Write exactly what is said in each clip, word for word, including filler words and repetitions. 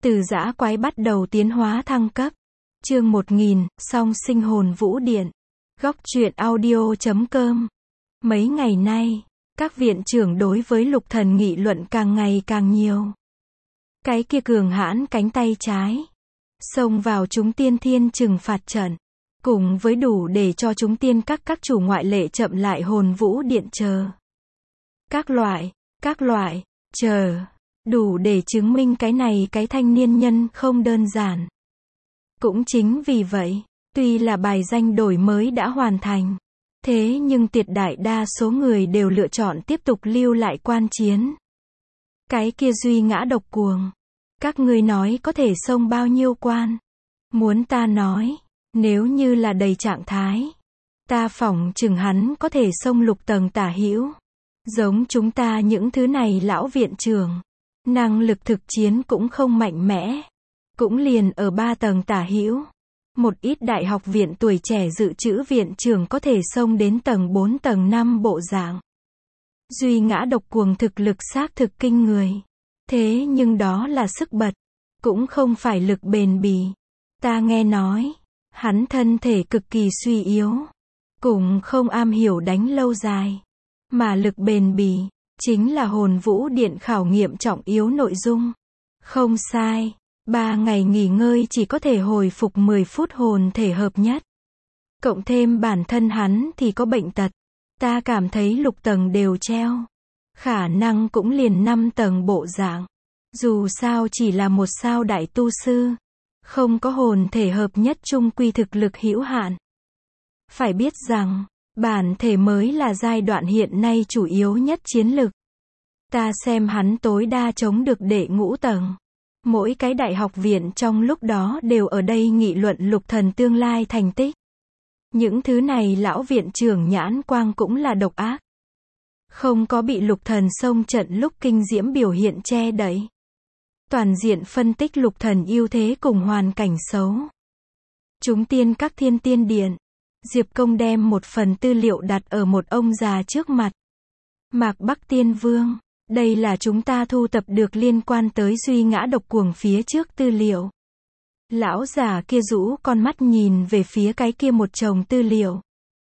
Từ dã quái bắt đầu tiến hóa thăng cấp. Chương một nghìn, song sinh hồn vũ điện. Góc truyện audio chấm com. Mấy ngày nay, các viện trưởng đối với Lục Thần nghị luận càng ngày càng nhiều. Cái kia cường hãn cánh tay trái, xông vào chúng tiên thiên trừng phạt trận, cùng với đủ để cho chúng tiên các các chủ ngoại lệ chậm lại hồn vũ điện chờ. Các loại, các loại, chờ, đủ để chứng minh cái này cái thanh niên nhân không đơn giản. Cũng chính vì vậy, tuy là bài danh đổi mới đã hoàn thành, thế nhưng tuyệt đại đa số người đều lựa chọn tiếp tục lưu lại quan chiến. Cái kia duy ngã độc cuồng, các ngươi nói có thể xông bao nhiêu quan? Muốn ta nói, nếu như là đầy trạng thái, ta phỏng chừng hắn có thể xông lục tầng tả hữu. Giống chúng ta những thứ này lão viện trưởng, năng lực thực chiến cũng không mạnh mẽ, cũng liền ở ba tầng tả hữu. Một ít đại học viện tuổi trẻ dự trữ viện trưởng có thể xông đến tầng bốn tầng năm bộ dạng. Duy ngã độc cuồng thực lực xác thực kinh người. Thế nhưng đó là sức bật, cũng không phải lực bền bỉ. Ta nghe nói, hắn thân thể cực kỳ suy yếu, cũng không am hiểu đánh lâu dài. Mà lực bền bỉ, chính là hồn vũ điện khảo nghiệm trọng yếu nội dung. Không sai, ba ngày nghỉ ngơi chỉ có thể hồi phục mười phút hồn thể hợp nhất. Cộng thêm bản thân hắn thì có bệnh tật. Ta cảm thấy lục tầng đều treo. Khả năng cũng liền năm tầng bộ dạng. Dù sao chỉ là một sao đại tu sư. Không có hồn thể hợp nhất chung quy thực lực hữu hạn. Phải biết rằng, bản thể mới là giai đoạn hiện nay chủ yếu nhất chiến lực. Ta xem hắn tối đa chống được đệ ngũ tầng. Mỗi cái đại học viện trong lúc đó đều ở đây nghị luận Lục Thần tương lai thành tích. Những thứ này lão viện trưởng nhãn quang cũng là độc ác. Không có bị Lục Thần xông trận lúc kinh diễm biểu hiện che đậy. Toàn diện phân tích Lục Thần ưu thế cùng hoàn cảnh xấu. Chúng tiên các thiên tiên điện. Diệp Công đem một phần tư liệu đặt ở một ông già trước mặt. Mạc Bắc Tiên Vương, đây là chúng ta thu tập được liên quan tới duy ngã độc cuồng phía trước tư liệu. Lão già kia rũ con mắt nhìn về phía cái kia một chồng tư liệu.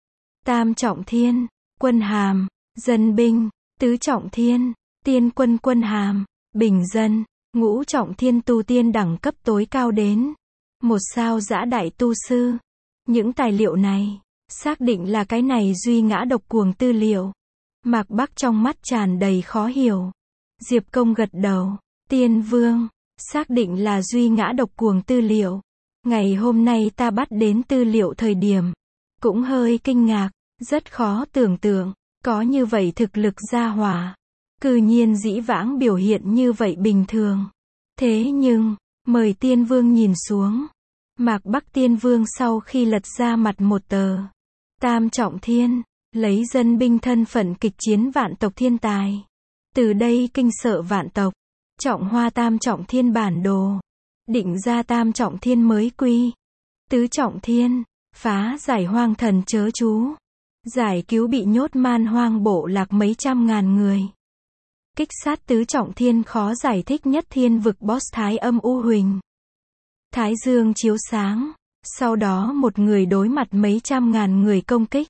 Tam trọng thiên, quân hàm, dân binh, tứ trọng thiên, tiên quân quân hàm, bình dân, ngũ trọng thiên tu tiên đẳng cấp tối cao đến một sao dã đại tu sư. Những tài liệu này, xác định là cái này duy ngã độc cuồng tư liệu. Mạc Bắc trong mắt tràn đầy khó hiểu. Diệp Công gật đầu. Tiên Vương, xác định là duy ngã độc cuồng tư liệu. Ngày hôm nay ta bắt đến tư liệu thời điểm, cũng hơi kinh ngạc, rất khó tưởng tượng, có như vậy thực lực gia hỏa. Cư nhiên dĩ vãng biểu hiện như vậy bình thường. Thế nhưng, mời Tiên Vương nhìn xuống. Mạc Bắc Tiên Vương sau khi lật ra mặt một tờ. Tam trọng thiên, lấy dân binh thân phận kịch chiến vạn tộc thiên tài. Từ đây kinh sợ vạn tộc. Trọng hoa tam trọng thiên bản đồ. Định ra tam trọng thiên mới quy. Tứ trọng thiên, phá giải hoang thần chớ chú. Giải cứu bị nhốt man hoang bộ lạc mấy trăm ngàn người. Kích sát tứ trọng thiên khó giải thích nhất thiên vực boss Thái Âm U Huỳnh. Thái dương chiếu sáng, sau đó một người đối mặt mấy trăm ngàn người công kích.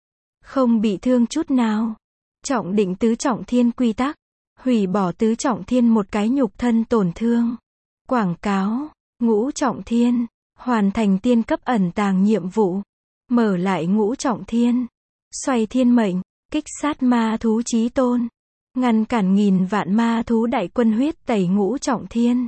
Không bị thương chút nào. Trọng định tứ trọng thiên quy tắc. Hủy bỏ tứ trọng thiên một cái nhục thân tổn thương. Quảng cáo, ngũ trọng thiên, hoàn thành tiên cấp ẩn tàng nhiệm vụ. Mở lại ngũ trọng thiên. Xoay thiên mệnh, kích sát ma thú chí tôn. Ngăn cản nghìn vạn ma thú đại quân huyết tẩy ngũ trọng thiên.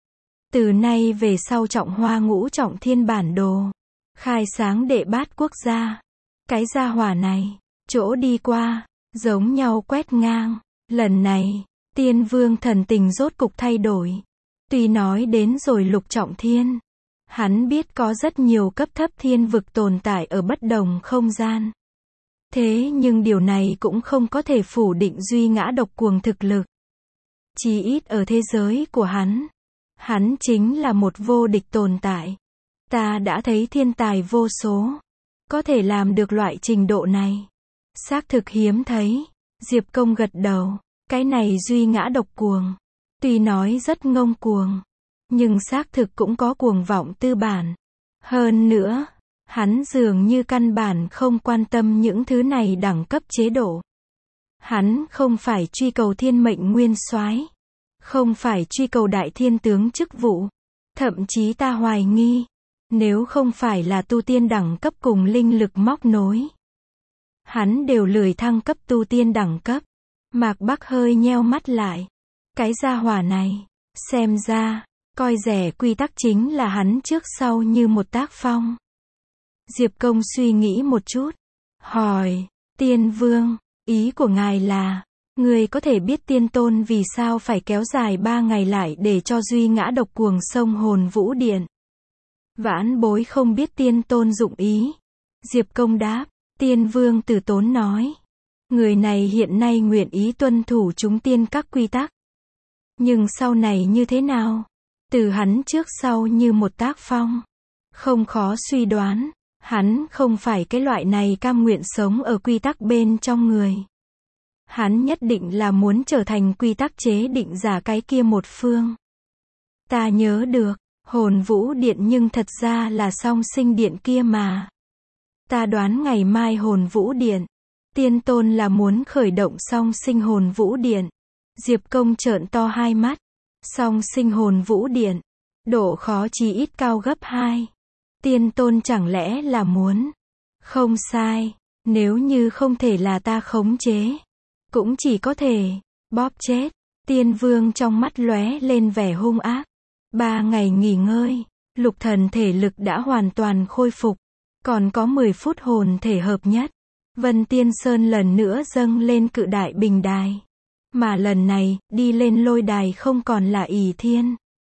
Từ nay về sau trọng hoa ngũ trọng thiên bản đồ. Khai sáng đệ bát quốc gia. Cái gia hỏa này, chỗ đi qua, giống nhau quét ngang. Lần này, Tiên Vương thần tình rốt cục thay đổi. Tuy nói đến rồi lục trọng thiên, hắn biết có rất nhiều cấp thấp thiên vực tồn tại ở bất đồng không gian. Thế nhưng điều này cũng không có thể phủ định duy ngã độc cuồng thực lực. Chí ít ở thế giới của hắn. Hắn chính là một vô địch tồn tại. Ta đã thấy thiên tài vô số. Có thể làm được loại trình độ này. Xác thực hiếm thấy. Diệp Công gật đầu. Cái này duy ngã độc cuồng. Tuy nói rất ngông cuồng. nhưng xác thực cũng có cuồng vọng tư bản. Hơn nữa, hắn dường như căn bản không quan tâm những thứ này đẳng cấp chế độ. Hắn không phải truy cầu thiên mệnh nguyên soái, không phải truy cầu đại thiên tướng chức vụ. Thậm chí ta hoài nghi, nếu không phải là tu tiên đẳng cấp cùng linh lực móc nối, hắn đều lười thăng cấp tu tiên đẳng cấp. Mạc Bắc hơi nheo mắt lại. Cái gia hỏa này, xem ra, coi rẻ quy tắc chính là hắn trước sau như một tác phong. Diệp Công suy nghĩ một chút, hỏi, Tiên Vương, ý của ngài là, người có thể biết Tiên Tôn vì sao phải kéo dài ba ngày lại để cho Duy ngã độc cuồng sông hồn vũ điện? Vãn bối không biết Tiên Tôn dụng ý. Diệp Công đáp, Tiên Vương từ tốn nói, người này hiện nay nguyện ý tuân thủ chúng tiên các quy tắc. Nhưng sau này như thế nào? Từ hắn trước sau như một tác phong. Không khó suy đoán, hắn không phải cái loại này cam nguyện sống ở quy tắc bên trong người. Hắn nhất định là muốn trở thành quy tắc chế định giả cái kia một phương. Ta nhớ được, hồn vũ điện nhưng thật ra là song sinh điện kia mà. Ta đoán ngày mai hồn vũ điện, Tiên Tôn là muốn khởi động song sinh hồn vũ điện. Diệp Công trợn to hai mắt. Song sinh hồn vũ điện, độ khó chí ít cao gấp hai. Tiên Tôn chẳng lẽ là muốn? Không sai, nếu như không thể là ta khống chế, cũng chỉ có thể bóp chết. Tiên Vương trong mắt lóe lên vẻ hung ác. Ba ngày nghỉ ngơi, Lục Thần thể lực đã hoàn toàn khôi phục, còn có mười phút hồn thể hợp nhất. Vân Tiên Sơn lần nữa dâng lên cự đại bình đài. Mà lần này, đi lên lôi đài không còn là ỷ thiên,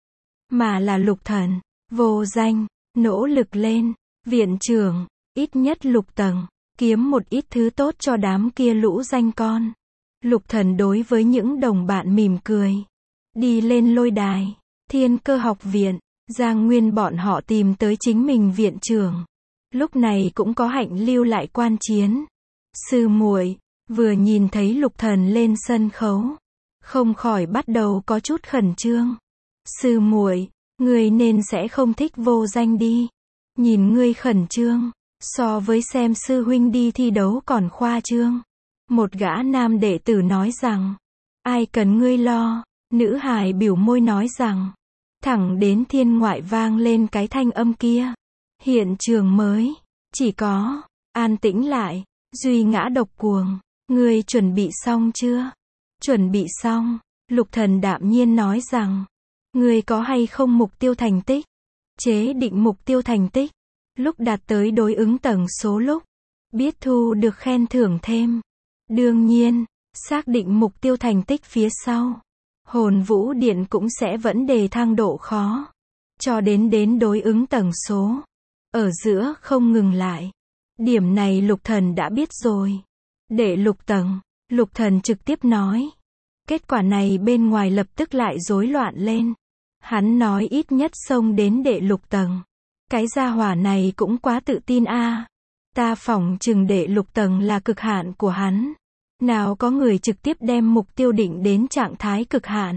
mà là Lục Thần. Vô Danh, nỗ lực lên. Viện trưởng, ít nhất lục tầng, kiếm một ít thứ tốt cho đám kia lũ danh con. Lục Thần đối với những đồng bạn mỉm cười. Đi lên lôi đài, Thiên Cơ học viện, Giang Nguyên bọn họ tìm tới chính mình viện trưởng. Lúc này cũng có Hạnh lưu lại quan chiến. Sư muội, vừa nhìn thấy Lục Thần lên sân khấu, không khỏi bắt đầu có chút khẩn trương. Sư muội, ngươi nên sẽ không thích Vô Danh đi. Nhìn ngươi khẩn trương, so với xem sư huynh đi thi đấu còn khoa trương. Một gã nam đệ tử nói rằng, ai cần ngươi lo. Nữ hài biểu môi nói rằng, thẳng đến thiên ngoại vang lên cái thanh âm kia. Hiện trường mới, chỉ có, an tĩnh lại. Duy ngã độc cuồng, ngươi chuẩn bị xong chưa? Chuẩn bị xong. Lục Thần đạm nhiên nói rằng, ngươi có hay không mục tiêu thành tích? Chế định mục tiêu thành tích. Lúc đạt tới đối ứng tầng số lúc, biết thu được khen thưởng thêm. Đương nhiên, xác định mục tiêu thành tích phía sau, hồn vũ điện cũng sẽ vẫn đề thăng độ khó, cho đến đến đối ứng tầng số. Ở giữa không ngừng lại. Điểm này Lục Thần đã biết rồi. Đệ lục tầng, Lục Thần trực tiếp nói. Kết quả này bên ngoài lập tức lại rối loạn lên. Hắn nói ít nhất xông đến đệ lục tầng. Cái gia hỏa này cũng quá tự tin a. À. Ta phỏng chừng đệ lục tầng là cực hạn của hắn. Nào có người trực tiếp đem mục tiêu định đến trạng thái cực hạn.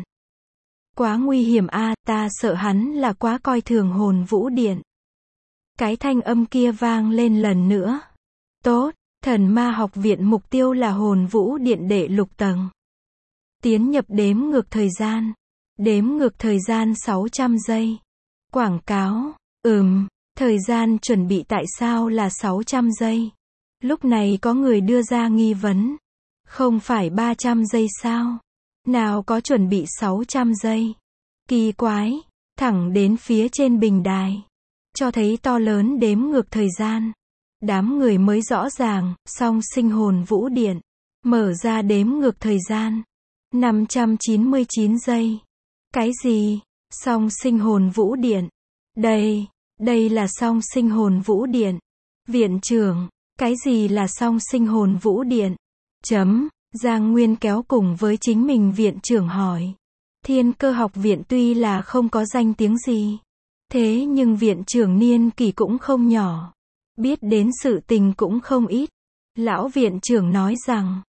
Quá nguy hiểm a, à, ta sợ hắn là quá coi thường hồn vũ điện. Cái thanh âm kia vang lên lần nữa. Tốt, Thần Ma học viện mục tiêu là hồn vũ điện đệ lục tầng. Tiến nhập đếm ngược thời gian. Đếm ngược thời gian sáu trăm giây. Quảng cáo, ừm, thời gian chuẩn bị tại sao là sáu trăm giây? Lúc này có người đưa ra nghi vấn. Không phải ba trăm giây sao? Nào có chuẩn bị sáu trăm giây? Kỳ quái, thẳng đến phía trên bình đài. Cho thấy to lớn đếm ngược thời gian. Đám người mới rõ ràng, song sinh hồn vũ điện. Mở ra đếm ngược thời gian. năm trăm chín mươi chín giây. Cái gì? Song sinh hồn vũ điện. Đây, đây là song sinh hồn vũ điện. Viện trưởng, cái gì là song sinh hồn vũ điện? Chấm, Giang Nguyên kéo cùng với chính mình viện trưởng hỏi. Thiên Cơ học viện tuy là không có danh tiếng gì. Thế nhưng viện trưởng niên kỷ cũng không nhỏ. Biết đến sự tình cũng không ít. Lão viện trưởng nói rằng,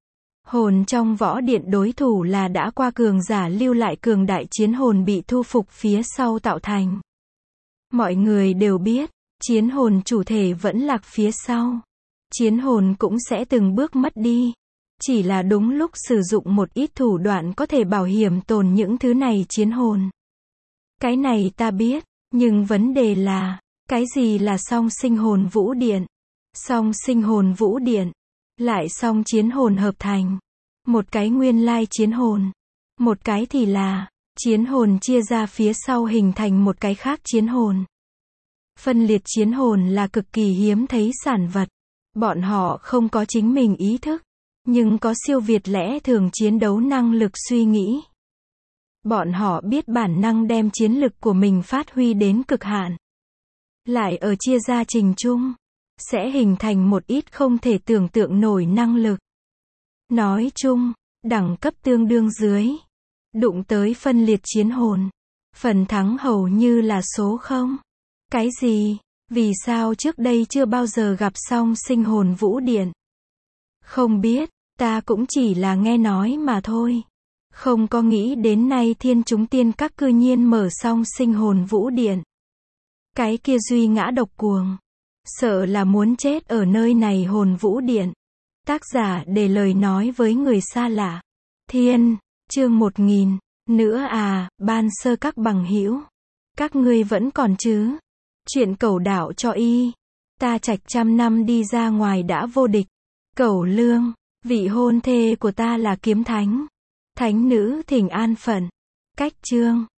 Hồn trong võ điện đối thủ là đã qua cường giả lưu lại cường đại chiến hồn bị thu phục phía sau tạo thành. Mọi người đều biết, chiến hồn chủ thể vẫn lạc phía sau. Chiến hồn cũng sẽ từng bước mất đi. Chỉ là đúng lúc sử dụng một ít thủ đoạn có thể bảo hiểm tồn những thứ này chiến hồn. Cái này ta biết, nhưng vấn đề là, cái gì là song sinh hồn vũ điện? Song sinh hồn vũ điện, lại song chiến hồn hợp thành. Một cái nguyên lai chiến hồn, một cái thì là, chiến hồn chia ra phía sau hình thành một cái khác chiến hồn. Phân liệt chiến hồn là cực kỳ hiếm thấy sản vật. Bọn họ không có chính mình ý thức, nhưng có siêu việt lẽ thường chiến đấu năng lực suy nghĩ. Bọn họ biết bản năng đem chiến lực của mình phát huy đến cực hạn. Lại ở chia ra trình chung, sẽ hình thành một ít không thể tưởng tượng nổi năng lực. Nói chung, đẳng cấp tương đương dưới. Đụng tới phân liệt chiến hồn. Phần thắng hầu như là số không. Cái gì? Vì sao trước đây chưa bao giờ gặp song sinh hồn vũ điện? Không biết, ta cũng chỉ là nghe nói mà thôi. Không có nghĩ đến nay thiên chúng tiên các cư nhiên mở song sinh hồn vũ điện. Cái kia duy ngã độc cuồng. Sợ là muốn chết ở nơi này hồn vũ điện. Tác giả để lời nói với người xa lạ. Thiên, chương một nghìn. Nữa à, ban sơ các bằng hữu. Các ngươi vẫn còn chứ? Chuyện cẩu đạo cho y. Ta trạch trăm năm đi ra ngoài đã vô địch. Cẩu lương, vị hôn thê của ta là kiếm thánh. Thánh nữ thỉnh an phận. Cách chương.